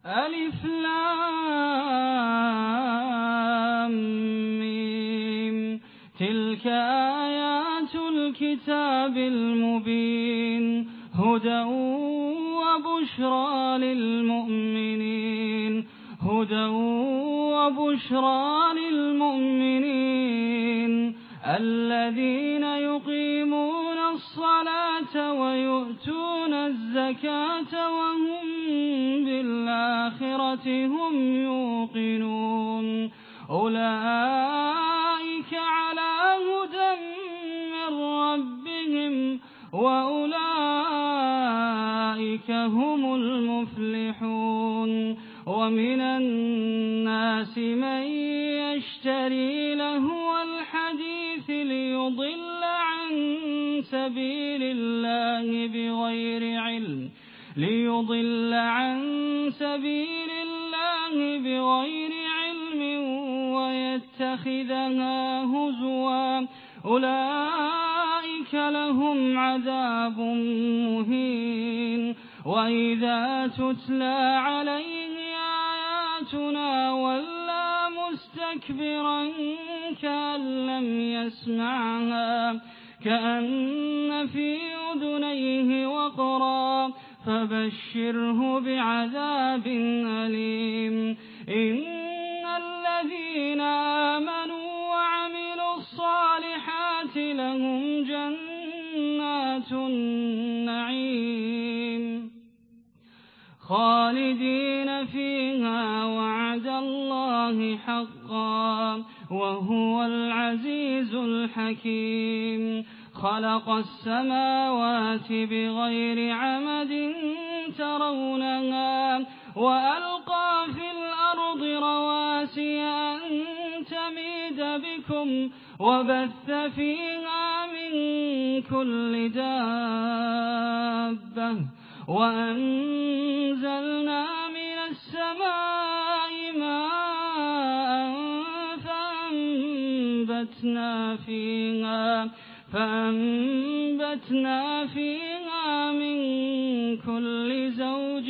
ألف لام ميم. تلك آيات الكتاب المبين، هدى وبشرى للمؤمنين، هدى وبشرى للمؤمنين الذين يقيمون الصلاة ويؤتون الزكاة وهم بالآخرة هم يوقنون. أولئك على هدى من ربهم وأولئك هم المفلحون. ومن الناس من يشتري لهو الحديث ليضل عن سبيل الله بغير علم ويتخذها هزوا، أولئك لهم عذاب مهين. وإذا تتلى عليه آياتنا ولى مستكبرا كأن لم يسمعها، كأن في أذنيه وقرا، فبشره بعذاب أليم. إن الذين آمنوا وعملوا الصالحات لهم جنات النعيم خالدين فيها، وعد الله حقا، وهو العزيز الحكيم. خلق السماوات بغير عمد ترونها، وألقى في الأرض رواسي أن تميد بكم، وبث فيها من كل دابة، وأنزلنا من السماء ماء فأنبتنا فيها من كل زوج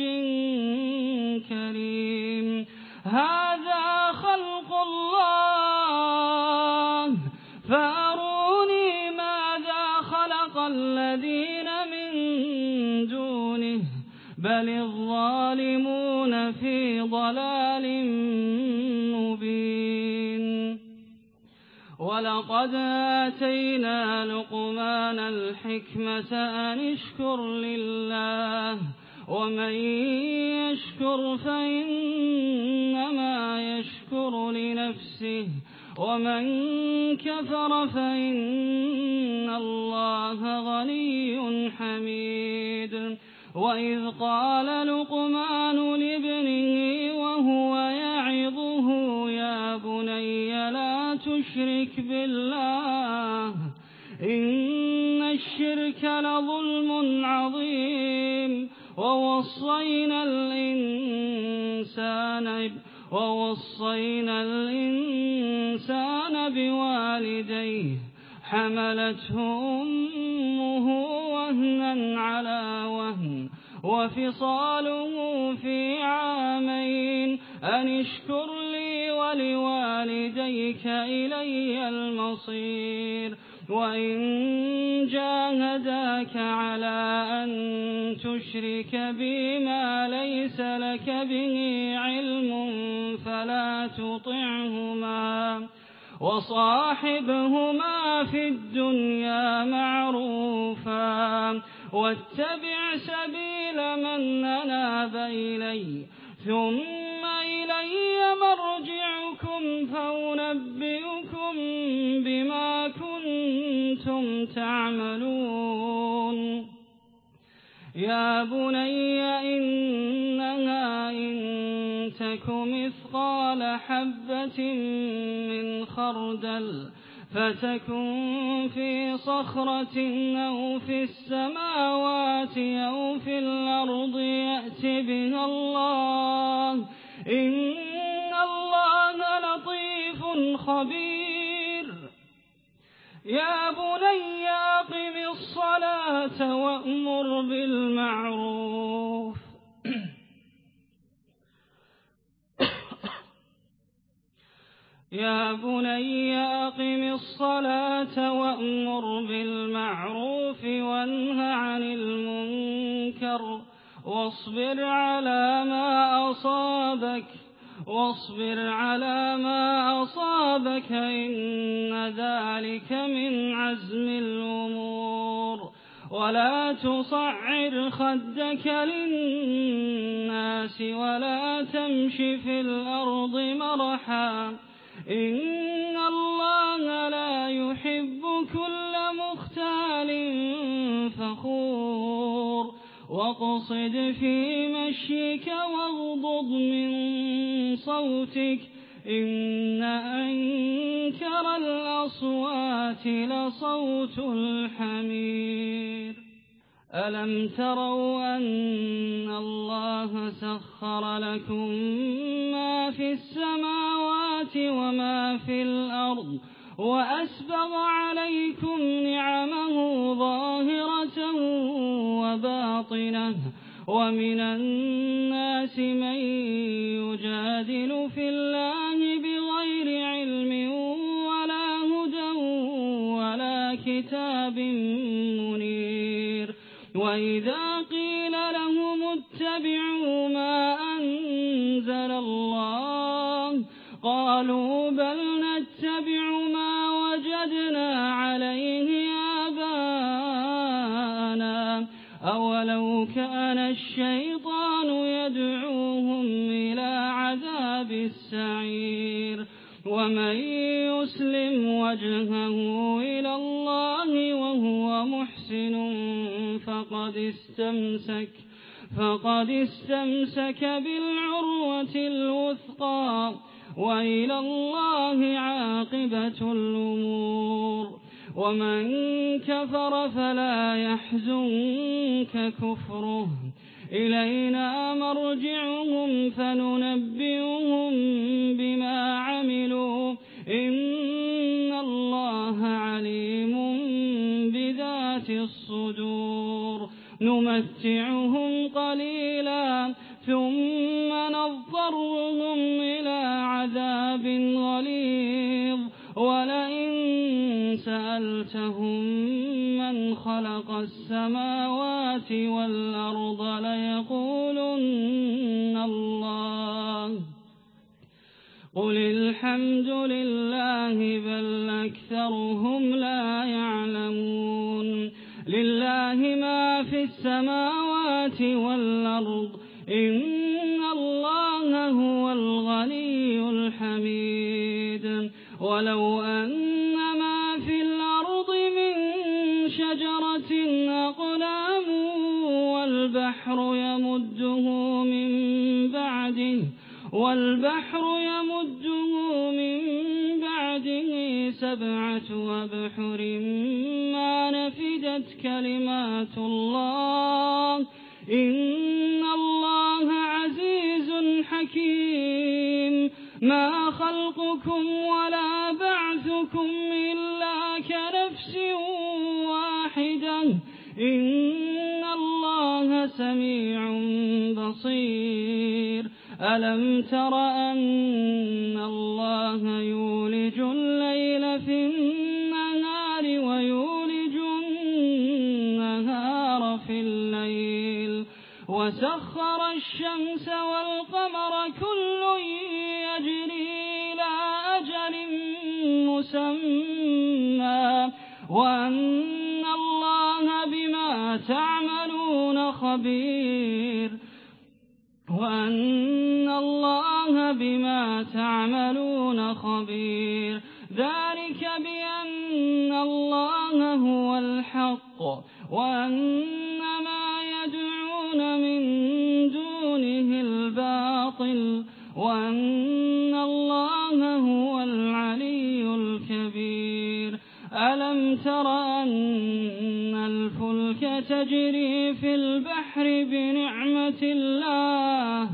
كريم. هذا خلق الله، فأروني ماذا خلق الذين من دونه، بل الظالمون في ضلال مبين. ولقد آتينا لقمان الحكمة أن اشكر لله، ومن يشكر فإنما يشكر لنفسه، ومن كفر فإن الله غني حميد. وإذ قال لقمان لابنه وهو يعظه يا بني لا تشرك بالله إن الشرك لظلم عظيم. ووصينا الإنسان بوالديه حملته أمه وهنا على وهن وفصاله في عامين أن اشكر لي ولوالديك إلي المصير. وإن جاهداك على أن تشرك بي ما ليس لك به علم فلا تطعهما، وصاحبهما في الدنيا معروفا، واتبع سبيل من أناب إلي، ثم إلي مرجعكم فأنبئكم بما كنتم تعملون. يا بني إنها إن تك مثقال حبة من خردل فتكن في صخرة أو في السماوات أو في الأرض يأت بها الله، إن الله لطيف خبير. يا بني أقم الصلاة وأمر بالمعروف يا بني أقم الصلاة وأمر بالمعروف وانه عن المنكر واصبر على ما أصابك إن ذلك من عزم الأمور ولا تصعر خدك للناس ولا تمش في الأرض مرحا إن الله لا يحب كل مختال فخور واقصد في مشيك واغضض من صوتك إن أنكر الأصوات لصوت الحمير ألم تروا أن الله سخر لكم ما في السماوات وما في الأرض وأسبغ عليكم نعمه ظاهرة وباطنة ومن الناس من يجادل في الله بغير علم ولا هدى ولا كتاب منير وإذا قيل لهم اتبعوا ما أنزل الله قالوا بل نتبع ما وجدنا عليه آباءنا أولو كان الشيطان يدعوهم إلى عذاب السعير ومن يسلم وجهه إلى الله وهو محسن فقد استمسك بالعروة الوثقى وإلى الله عاقبة الأمور ومن كفر فلا يحزنك كفره إلينا مرجعهم فننبئهم بما عملوا إن الله عليم بذات الصدور نمتعهم قليلا ثم نضطرهم إلى عذاب غليظ ولئن سألتهم من خلق السماوات والأرض ليقولن الله قل الحمد لله بل أكثرهم لا يعلمون لله ما في السماوات والأرض إن الله هو الغني الحميد ولو أن ما في الأرض من شجرة أقلام والبحر يمده من بعده 7 أبحر ما نفدت كلمات الله إن الله عزيز حكيم ما خلقكم ولا بعثكم إلا كنفس واحدة إن الله سميع بصير ألم تر أن الله يولج الليل في النهار ويولج النهار في الليل وسخر الشمس والقمر كل يجري إلى أجل مسمى وأن الله بما تعملون خبير ذلك بأن الله هو الحق وأن ما يدعون من دونه الباطل وأن الله هو العلي الكبير ألم تر أن الفلك تجري في البحر بنعمة الله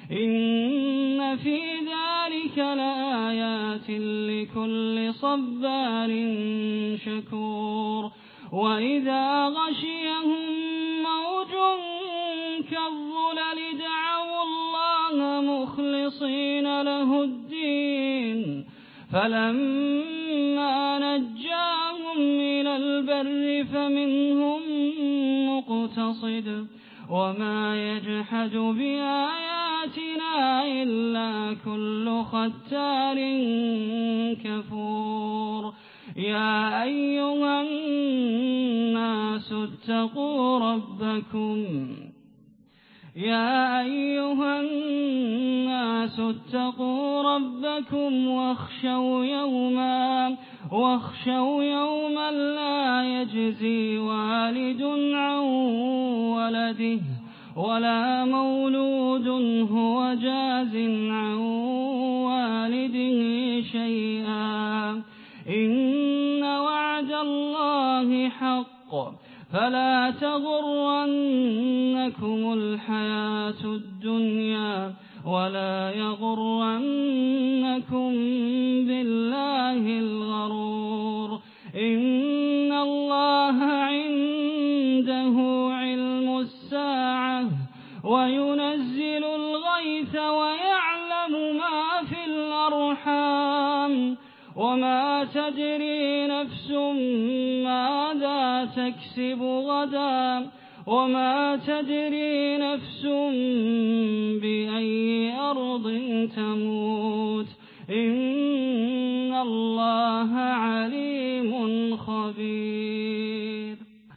إن في ذلك لآيات لكل صبار شكور وإذا غشيهم موج كالظلل دعوا الله مخلصين له الدين فلما نجاهم إلى البر فمنهم مقتصد وما يجحد بآياتنا إلا كل ختار كفور يا أيها الناس اتقوا ربكم واخشوا يوما لا يجزي والد عن ولده ولا مولود هو جاز عن والده شيئا إن وعد الله حق فلا تغرنكم الحياة الدنيا ولا يغرنكم بالله الغرور إن الله عنده علم الساعة وينزل الغيث ويعلم ما في الأرحام وما تدري نفس ماذا تكسب غدا وما تدري نفس بأي أرض تموت إن الله عليم خبير